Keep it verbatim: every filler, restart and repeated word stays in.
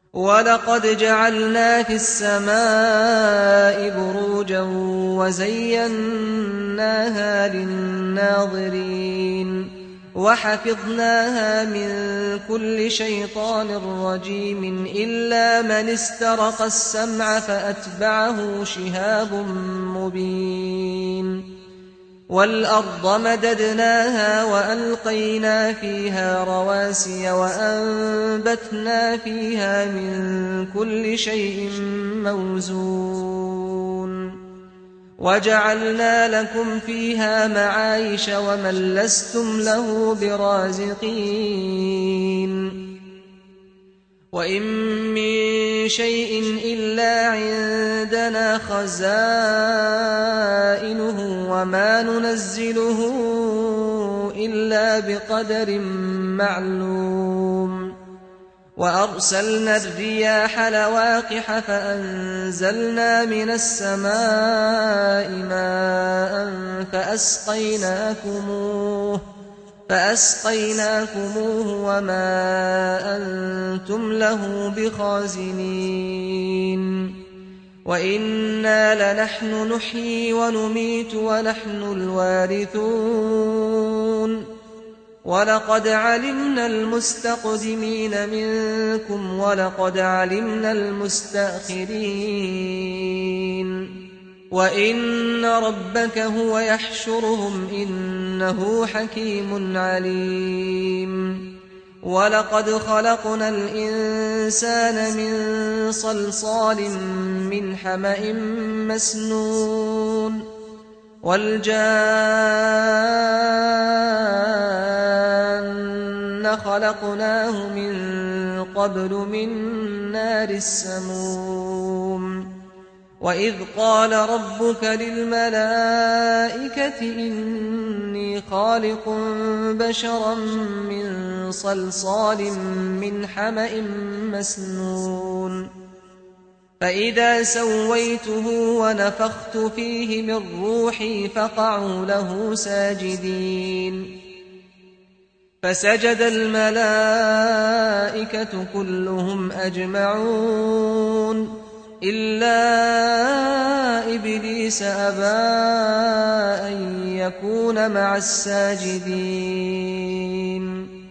وَلَقَدْ جَعَلْنَا فِي السَّمَاءِ بُرُوجًا وَزَيَّنَّاهَا لِلنَّاظِرِينَ وَحَفِظْنَاهَا مِنْ كُلِّ شَيْطَانٍ رَجِيمٍ إِلَّا مَنِ اسْتَرَقَ السَّمْعَ فَأَتْبَعَهُ شِهَابٌ مُبِينٌ وَالْأَرْضَ مَدَدْنَاهَا وَأَلْقَيْنَا فِيهَا رَوَاسِيَ وَأَنبَتْنَا فِيهَا مِن كُلِّ شَيْءٍ مَّوْزُونٍ وَجَعَلْنَا لَكُمْ فِيهَا مَعَايِشَ وَمَن لَّسْتُمْ لَهُ بِرَازِقِينَ وَإِن مِّن شَيْءٍ إِلَّا عِندَنَا خَزَائِنُهُ وَمَا نُنَزِّلُهُ إِلَّا بِقَدَرٍ مَّعْلُومٍ وَأَرْسَلْنَا الرِّيَاحَ لَوَاقِحَ فَأَنزَلْنَا مِنَ السَّمَاءِ مَاءً فَأَسْقَيْنَاكُمُوهُ فَأَسْقَيْنَاكُمُوهُ وَمَا أَنتُمْ لَهُ بِخَازِنِينَ وَإِنَّا لَنَحْنُ نُحْيِي وَنُمِيتُ وَنَحْنُ الْوَارِثُونَ وَلَقَدْ عَلِمْنَا الْمُسْتَقْدِمِينَ مِنكُمْ وَلَقَدْ عَلِمْنَا الْمُسْتَأْخِرِينَ وَإِنَّ رَبَّكَ هُوَ يَحْشُرُهُمْ إِنَّهُ حَكِيمٌ عَلِيمٌ وَلَقَدْ خَلَقْنَا الْإِنسَانَ مِنْ صَلْصَالٍ مِّنْ حَمَإٍ مَّسْنُونٍ وَالْجَانَّ خَلَقْنَاهُ مِن قَبْلُ مِن نَّارِ السَّمُومِ وَإِذْ قَالَ رَبُّكَ لِلْمَلَائِكَةِ إِنِّي خَالِقٌ بَشَرًا مِّن صَلْصَالٍ مِّنْ حَمَإٍ مَّسْنُونٍ فَإِذَا سَوَّيْتُهُ وَنَفَخْتُ فِيهِ مِن رُّوحِي فَقَعُوا لَهُ سَاجِدِينَ فَسَجَدَ الْمَلَائِكَةُ كُلُّهُمْ أَجْمَعُونَ إِلَّا إِبْلِيسَ أَبَىٰ أَن يَكُونَ مَعَ السَّاجِدِينَ